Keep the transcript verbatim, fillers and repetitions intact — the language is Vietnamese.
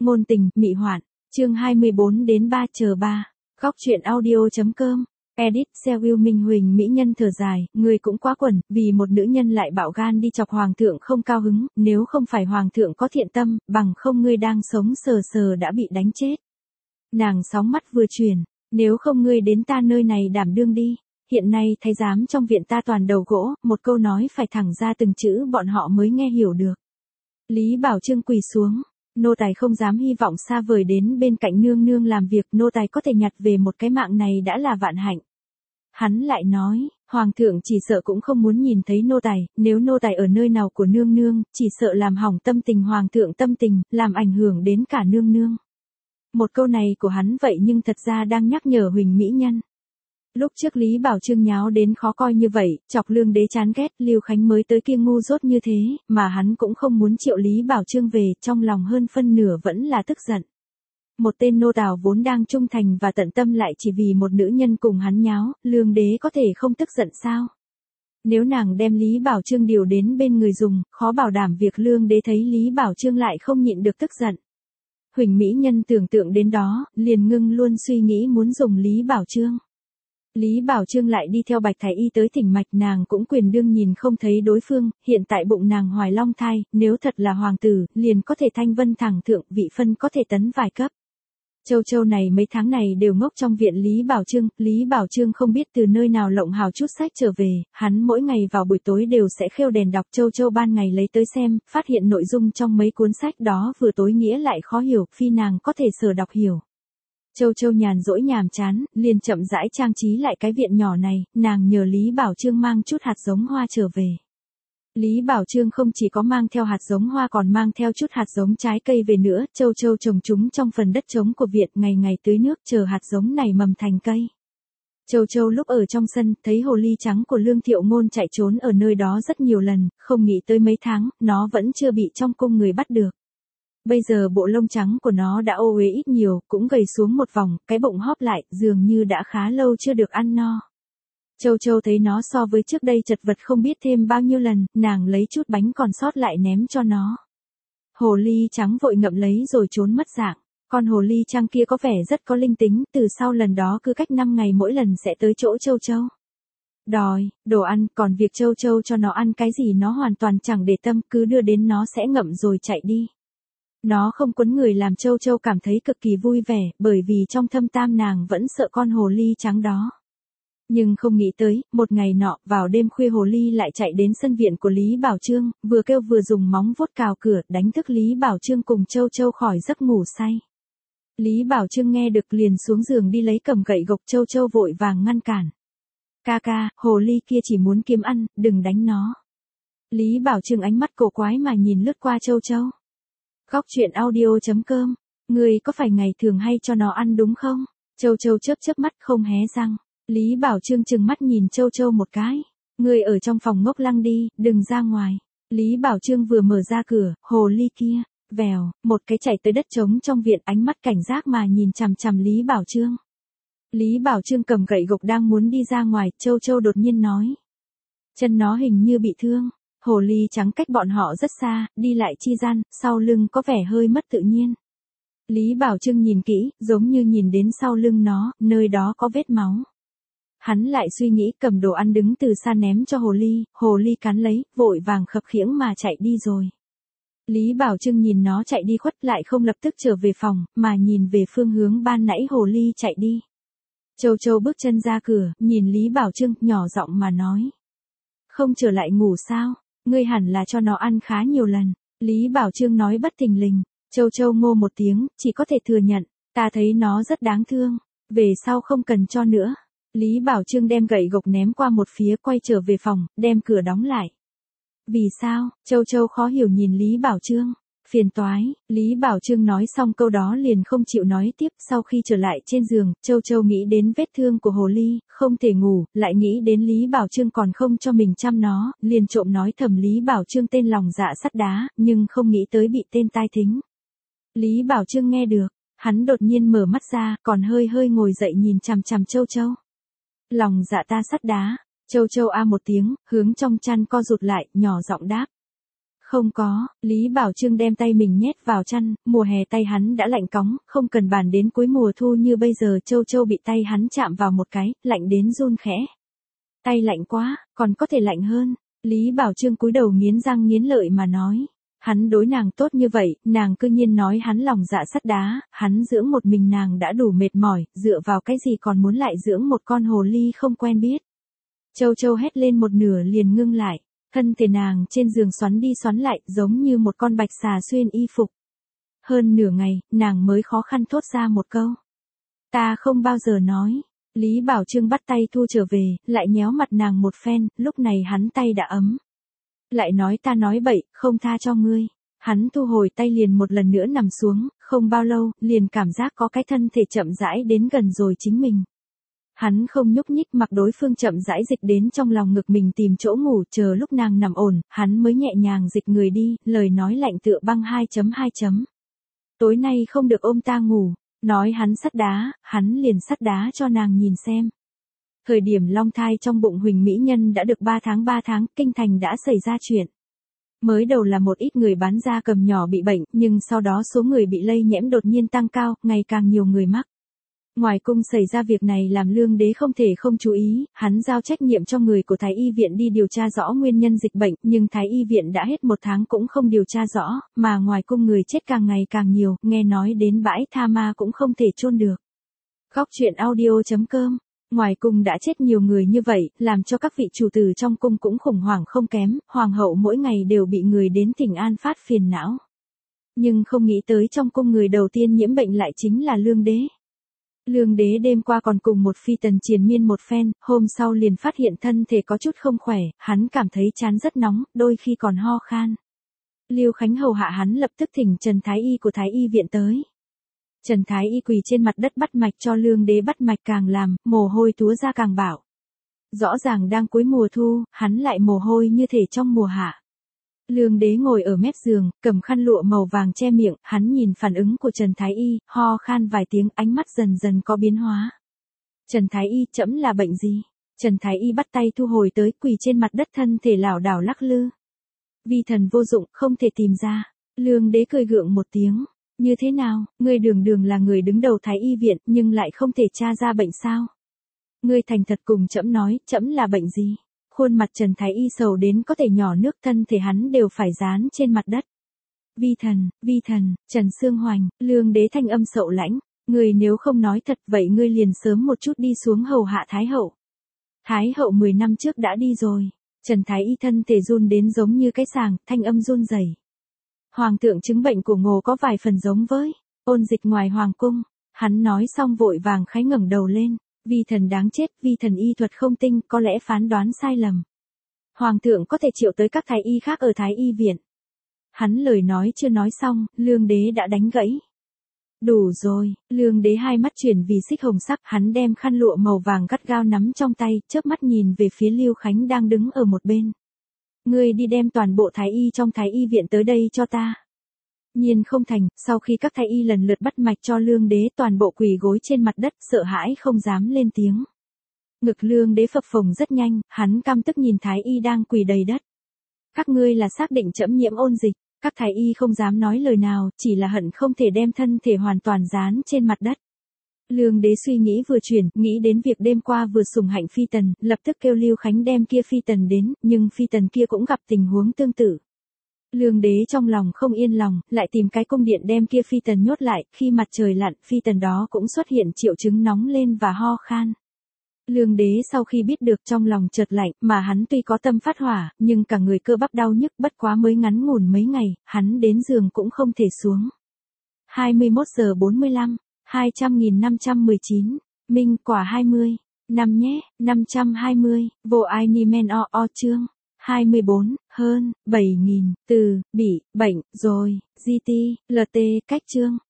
Ngôn tình, mị hoạn. Chương hai mươi bốn đến ba chờ ba. Góc truyện audio.com. Edit, Seo Will Minh Huỳnh mỹ nhân thở dài, người cũng quá quẩn, vì một nữ nhân lại bạo gan đi chọc hoàng thượng không cao hứng, nếu không phải hoàng thượng có thiện tâm, bằng không ngươi đang sống sờ sờ đã bị đánh chết. Nàng sóng mắt vừa chuyển, nếu không ngươi đến ta nơi này đảm đương đi, hiện nay thái giám trong viện ta toàn đầu gỗ, một câu nói phải thẳng ra từng chữ bọn họ mới nghe hiểu được. Lý Bảo Trương quỳ xuống. Nô tài không dám hy vọng xa vời đến bên cạnh nương nương làm việc, nô tài có thể nhặt về một cái mạng này đã là vạn hạnh. Hắn lại nói, hoàng thượng chỉ sợ cũng không muốn nhìn thấy nô tài, nếu nô tài ở nơi nào của nương nương, chỉ sợ làm hỏng tâm tình hoàng thượng tâm tình, làm ảnh hưởng đến cả nương nương. Một câu này của hắn vậy nhưng thật ra đang nhắc nhở Huỳnh mỹ nhân. Lúc trước Lý Bảo Trương nháo đến khó coi như vậy, chọc Lương Đế chán ghét, Lưu Khánh mới tới kia ngu dốt như thế, mà hắn cũng không muốn triệu Lý Bảo Trương về, trong lòng hơn phân nửa vẫn là tức giận. Một tên nô tào vốn đang trung thành và tận tâm lại chỉ vì một nữ nhân cùng hắn nháo, Lương Đế có thể không tức giận sao? Nếu nàng đem Lý Bảo Trương điều đến bên người dùng, khó bảo đảm việc Lương Đế thấy Lý Bảo Trương lại không nhịn được tức giận. Huỳnh mỹ nhân tưởng tượng đến đó, liền ngưng luôn suy nghĩ muốn dùng Lý Bảo Trương. Lý Bảo Trương lại đi theo Bạch Thái Y tới thỉnh mạch, nàng cũng quyền đương nhìn không thấy đối phương, hiện tại bụng nàng hoài long thai, nếu thật là hoàng tử, liền có thể thanh vân thẳng thượng, vị phân có thể tấn vài cấp. Châu Châu này mấy tháng này đều ngốc trong viện Lý Bảo Trương, Lý Bảo Trương không biết từ nơi nào lộng hào chút sách trở về, hắn mỗi ngày vào buổi tối đều sẽ khêu đèn đọc, Châu Châu ban ngày lấy tới xem, phát hiện nội dung trong mấy cuốn sách đó vừa tối nghĩa lại khó hiểu, phi nàng có thể sở đọc hiểu. Châu Châu nhàn rỗi nhàm chán, liền chậm rãi trang trí lại cái viện nhỏ này, nàng nhờ Lý Bảo Trương mang chút hạt giống hoa trở về. Lý Bảo Trương không chỉ có mang theo hạt giống hoa còn mang theo chút hạt giống trái cây về nữa, Châu Châu trồng chúng trong phần đất trống của viện, ngày ngày tưới nước chờ hạt giống này mầm thành cây. Châu Châu lúc ở trong sân, thấy hồ ly trắng của Lương Thiệu Ngôn chạy trốn ở nơi đó rất nhiều lần, không nghĩ tới mấy tháng, nó vẫn chưa bị trong cung người bắt được. Bây giờ bộ lông trắng của nó đã ô uế ít nhiều, cũng gầy xuống một vòng, cái bụng hóp lại, dường như đã khá lâu chưa được ăn no. Châu Châu thấy nó so với trước đây chật vật không biết thêm bao nhiêu lần, nàng lấy chút bánh còn sót lại ném cho nó. Hồ ly trắng vội ngậm lấy rồi trốn mất dạng. Con hồ ly trắng kia có vẻ rất có linh tính, từ sau lần đó cứ cách năm ngày mỗi lần sẽ tới chỗ Châu Châu. Đòi, đồ ăn, còn việc Châu Châu cho nó ăn cái gì nó hoàn toàn chẳng để tâm, cứ đưa đến nó sẽ ngậm rồi chạy đi. Nó không quấn người làm Châu Châu cảm thấy cực kỳ vui vẻ, bởi vì trong thâm tam nàng vẫn sợ con hồ ly trắng đó. Nhưng không nghĩ tới, một ngày nọ, vào đêm khuya hồ ly lại chạy đến sân viện của Lý Bảo Trương, vừa kêu vừa dùng móng vuốt cào cửa, đánh thức Lý Bảo Trương cùng Châu Châu khỏi giấc ngủ say. Lý Bảo Trương nghe được liền xuống giường đi lấy cầm gậy gộc, Châu Châu vội vàng ngăn cản. Ca ca, hồ ly kia chỉ muốn kiếm ăn, đừng đánh nó. Lý Bảo Trương ánh mắt cổ quái mà nhìn lướt qua Châu Châu. Góc truyện audio.com, người có phải ngày thường hay cho nó ăn đúng không? Châu Châu chớp chớp mắt không hé răng. Lý Bảo Trương trừng mắt nhìn Châu Châu một cái. Người ở trong phòng ngốc lăng đi, đừng ra ngoài. Lý Bảo Trương vừa mở ra cửa, hồ ly kia, vèo, một cái chạy tới đất trống trong viện, ánh mắt cảnh giác mà nhìn chằm chằm Lý Bảo Trương. Lý Bảo Trương cầm gậy gộc đang muốn đi ra ngoài, Châu Châu đột nhiên nói. Chân nó hình như bị thương. Hồ ly trắng cách bọn họ rất xa, đi lại chi gian, sau lưng có vẻ hơi mất tự nhiên. Lý Bảo Trương nhìn kỹ, giống như nhìn đến sau lưng nó, nơi đó có vết máu. Hắn lại suy nghĩ cầm đồ ăn đứng từ xa ném cho hồ ly, hồ ly cắn lấy, vội vàng khập khiễng mà chạy đi rồi. Lý Bảo Trương nhìn nó chạy đi khuất lại không lập tức trở về phòng, mà nhìn về phương hướng ban nãy hồ ly chạy đi. Châu Châu bước chân ra cửa, nhìn Lý Bảo Trương, nhỏ giọng mà nói. Không trở lại ngủ sao? Ngươi hẳn là cho nó ăn khá nhiều lần. Lý Bảo Trương nói bất thình lình. Châu Châu ngô một tiếng, chỉ có thể thừa nhận. Ta thấy nó rất đáng thương. Về sau không cần cho nữa. Lý Bảo Trương đem gậy gộc ném qua một phía, quay trở về phòng, đem cửa đóng lại. Vì sao? Châu Châu khó hiểu nhìn Lý Bảo Trương. Phiền toái. Lý Bảo Trương nói xong câu đó liền không chịu nói tiếp. Sau khi trở lại trên giường, Châu Châu nghĩ đến vết thương của hồ ly, không thể ngủ, lại nghĩ đến Lý Bảo Trương còn không cho mình chăm nó, liền trộm nói thầm Lý Bảo Trương tên lòng dạ sắt đá, nhưng không nghĩ tới bị tên tai thính. Lý Bảo Trương nghe được, hắn đột nhiên mở mắt ra, còn hơi hơi ngồi dậy nhìn chằm chằm Châu Châu. Lòng dạ ta sắt đá. Châu Châu a một tiếng, hướng trong chăn co rụt lại, nhỏ giọng đáp. Không có, Lý Bảo Trương đem tay mình nhét vào chăn, mùa hè tay hắn đã lạnh cóng, không cần bàn đến cuối mùa thu như bây giờ Châu Châu bị tay hắn chạm vào một cái, lạnh đến run khẽ. Tay lạnh quá, còn có thể lạnh hơn. Lý Bảo Trương cúi đầu nghiến răng nghiến lợi mà nói. Hắn đối nàng tốt như vậy, nàng cư nhiên nói hắn lòng dạ sắt đá, hắn dưỡng một mình nàng đã đủ mệt mỏi, dựa vào cái gì còn muốn lại dưỡng một con hồ ly không quen biết. Châu Châu hét lên một nửa liền ngưng lại, thân thể nàng trên giường xoắn đi xoắn lại giống như một con bạch xà xuyên y phục. Hơn nửa ngày, nàng mới khó khăn thốt ra một câu. Ta không bao giờ nói. Lý Bảo Trương bắt tay thu trở về, lại nhéo mặt nàng một phen, lúc này hắn tay đã ấm. Lại nói ta nói bậy, không tha cho ngươi. Hắn thu hồi tay liền một lần nữa nằm xuống, không bao lâu, liền cảm giác có cái thân thể chậm rãi đến gần rồi chính mình. Hắn không nhúc nhích mặc đối phương chậm rãi dịch đến trong lòng ngực mình tìm chỗ ngủ chờ lúc nàng nằm ổn, hắn mới nhẹ nhàng dịch người đi, lời nói lạnh tựa băng hai chấm hai chấm. Tối nay không được ôm ta ngủ, nói hắn sắt đá, hắn liền sắt đá cho nàng nhìn xem. Thời điểm long thai trong bụng Huỳnh Mỹ Nhân đã được ba tháng ba tháng, kinh thành đã xảy ra chuyện. Mới đầu là một ít người bán gia cầm nhỏ bị bệnh, nhưng sau đó số người bị lây nhiễm đột nhiên tăng cao, ngày càng nhiều người mắc. Ngoài cung xảy ra việc này làm Lương Đế không thể không chú ý, hắn giao trách nhiệm cho người của Thái Y viện đi điều tra rõ nguyên nhân dịch bệnh, nhưng Thái Y viện đã hết một tháng cũng không điều tra rõ, mà ngoài cung người chết càng ngày càng nhiều, nghe nói đến bãi tha ma cũng không thể chôn được. Góc truyện audio chấm com. Ngoài cung đã chết nhiều người như vậy, làm cho các vị chủ tử trong cung cũng khủng hoảng không kém, hoàng hậu mỗi ngày đều bị người đến thỉnh an phát phiền não. Nhưng không nghĩ tới trong cung người đầu tiên nhiễm bệnh lại chính là Lương Đế. Lương Đế đêm qua còn cùng một phi tần triền miên một phen, hôm sau liền phát hiện thân thể có chút không khỏe, hắn cảm thấy chán rất nóng, đôi khi còn ho khan. Lưu Khánh hầu hạ hắn lập tức thỉnh Trần Thái Y của Thái Y viện tới. Trần Thái Y quỳ trên mặt đất bắt mạch cho Lương Đế bắt mạch càng làm, mồ hôi túa ra càng bạo. Rõ ràng đang cuối mùa thu, hắn lại mồ hôi như thể trong mùa hạ. Lương Đế ngồi ở mép giường, cầm khăn lụa màu vàng che miệng, hắn nhìn phản ứng của Trần Thái Y, ho khan vài tiếng, ánh mắt dần dần có biến hóa. Trần Thái Y, trẫm là bệnh gì? Trần Thái Y bắt tay thu hồi tới, quỳ trên mặt đất thân thể lảo đảo lắc lư. Vi thần vô dụng, không thể tìm ra. Lương Đế cười gượng một tiếng. Như thế nào, ngươi đường đường là người đứng đầu Thái Y viện, nhưng lại không thể tra ra bệnh sao? Ngươi thành thật cùng trẫm nói, trẫm là bệnh gì? Khuôn mặt Trần Thái Y sầu đến có thể nhỏ nước, thân thể hắn đều phải dán trên mặt đất. Vi thần, vi thần, Trần Sương Hoành, Lương Đế thanh âm sậu lãnh, ngươi nếu không nói thật vậy ngươi liền sớm một chút đi xuống hầu hạ Thái hậu. Thái hậu mười năm trước đã đi rồi. Trần Thái Y thân thể run đến giống như cái sàng, thanh âm run rẩy. Hoàng thượng chứng bệnh của Ngô có vài phần giống với ôn dịch ngoài hoàng cung. Hắn nói xong vội vàng khái ngẩng đầu lên. Vi thần đáng chết, vi thần y thuật không tinh, có lẽ phán đoán sai lầm. Hoàng thượng có thể triệu tới các thái y khác ở Thái Y viện. Hắn lời nói chưa nói xong, Lương Đế đã đánh gãy. Đủ rồi, Lương Đế hai mắt chuyển vì xích hồng sắc, hắn đem khăn lụa màu vàng gắt gao nắm trong tay, chớp mắt nhìn về phía Lưu Khánh đang đứng ở một bên. Ngươi đi đem toàn bộ thái y trong Thái Y viện tới đây cho ta. Nhiên không thành, sau khi các thái y lần lượt bắt mạch cho Lương Đế toàn bộ quỳ gối trên mặt đất sợ hãi không dám lên tiếng. Ngực Lương Đế phập phồng rất nhanh, hắn căm tức nhìn thái y đang quỳ đầy đất. Các ngươi là xác định trẫm nhiễm ôn dịch, các thái y không dám nói lời nào, chỉ là hận không thể đem thân thể hoàn toàn dán trên mặt đất. Lương Đế suy nghĩ vừa chuyển, nghĩ đến việc đêm qua vừa sủng hạnh phi tần, lập tức kêu Lưu Khánh đem kia phi tần đến, nhưng phi tần kia cũng gặp tình huống tương tự. Lương Đế trong lòng không yên lòng, lại tìm cái cung điện đem kia phi tần nhốt lại, khi mặt trời lặn, phi tần đó cũng xuất hiện triệu chứng nóng lên và ho khan. Lương Đế sau khi biết được trong lòng chợt lạnh, mà hắn tuy có tâm phát hỏa, nhưng cả người cơ bắp đau nhức, bất quá mới ngắn ngủn mấy ngày, hắn đến giường cũng không thể xuống. hai mươi mốt giờ bốn mươi lăm, hai trăm nghìn năm trăm mười chín, Minh quả hai mươi, năm nhé, năm trăm hai mươi, vô ai ni men o o chương. hai mươi bốn, hơn, bảy nghìn, từ, bị, bệnh, rồi, giê tê, lờ tê, cách chương.